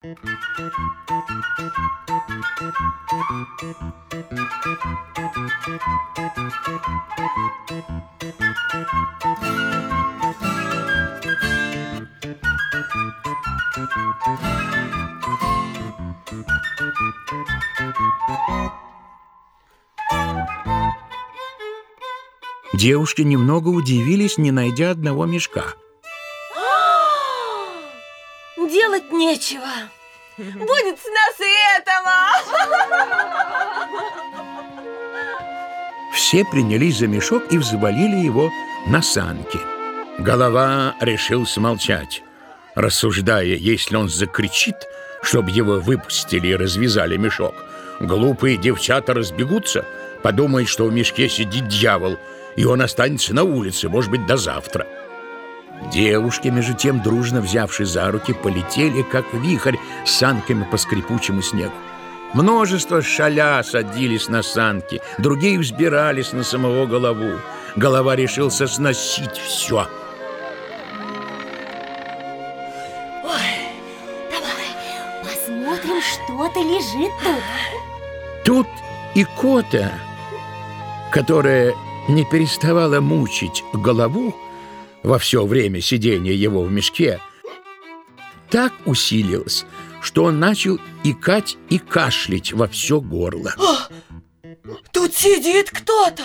Девушки немного удивились, не найдя одного мешка. Делать нечего. Будет с нас и этого. Все принялись за мешок и взвалили его на санки. Голова решил смолчать, рассуждая, если он закричит, чтобы его выпустили и развязали мешок, глупые девчата разбегутся, подумают, что в мешке сидит дьявол, и он останется на улице, может быть, до завтра. Девушки, между тем, дружно взявшись за руки, полетели, как вихрь, с санками по скрипучему снегу. Множество шаля садились на санки, другие взбирались на самого голову. Голова решился сносить все. Ой, давай посмотрим, что-то лежит тут. Тут и кота, которая не переставала мучить голову во все время сидения его в мешке, так усилилась, что он начал икать и кашлять во все горло. Тут сидит кто-то.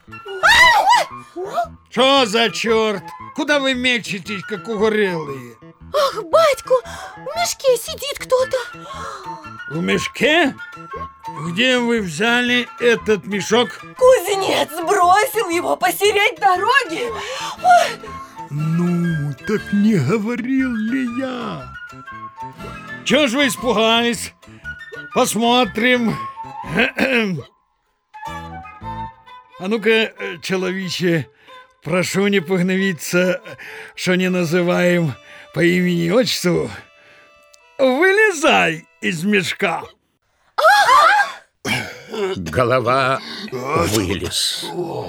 Что за черт? Куда вы мечетесь, как угорелые? Ах, батьку, в мешке сидит кто-то. В мешке? Где вы взяли этот мешок? Кузнец бросил его посередь дороги. Ой. Ну, так не говорил ли я? Чего ж вы испугались? Посмотрим. А ну-ка, человече, прошу не погневиться, что не называем по имени и отчеству. Вылезай из мешка. Голова вылез.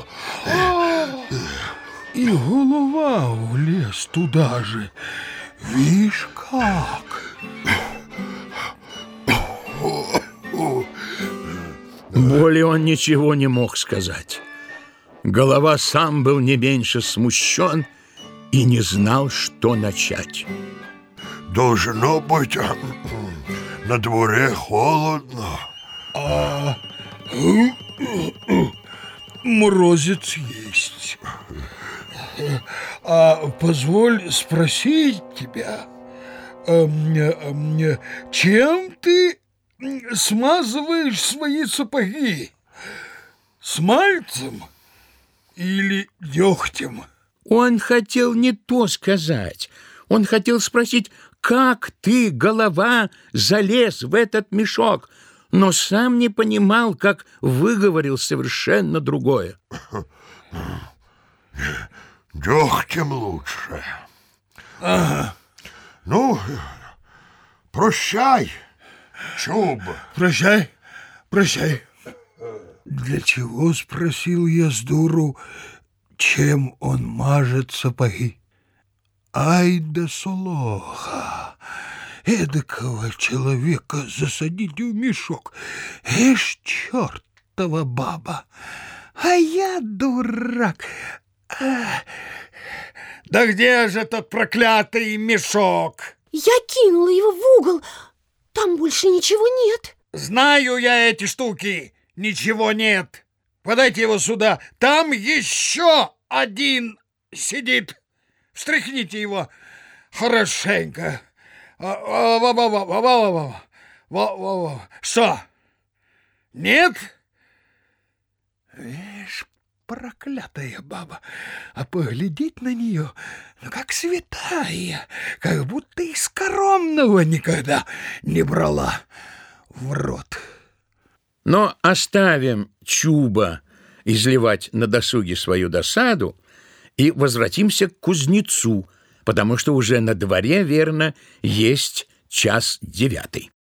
И голова влез туда же. Вишь как? Более он ничего не мог сказать. Голова сам был не меньше смущен и не знал, что начать. Должно быть, на дворе холодно. Морозец есть. Позволь спросить тебя, чем ты смазываешь свои сапоги? Смальцем или дегтем? Он хотел не то сказать. Он хотел спросить, как ты, голова, залез в этот мешок, но сам не понимал, как выговорил совершенно другое. Дегтем лучше. Ага. Ну, прощай, Чуба. Прощай, прощай. Для чего, спросил я с дуру, чем он мажет сапоги? Ай да солоха! Эдакого человека засадить в мешок. Эш, чертова баба! А я дурак! Да где же тот проклятый мешок? Я кинула его в угол. Там больше ничего нет. Знаю я эти штуки. Ничего нет. Подайте его сюда. Там еще один сидит. Встряхните его хорошенько. Что? Нет? Вишь, проклятая баба, а поглядеть на нее, ну как святая, как будто из коромного никогда не брала в рот. Но оставим Чуба изливать на досуге свою досаду и возвратимся к кузнецу, потому что уже на дворе, верно, есть 9:00.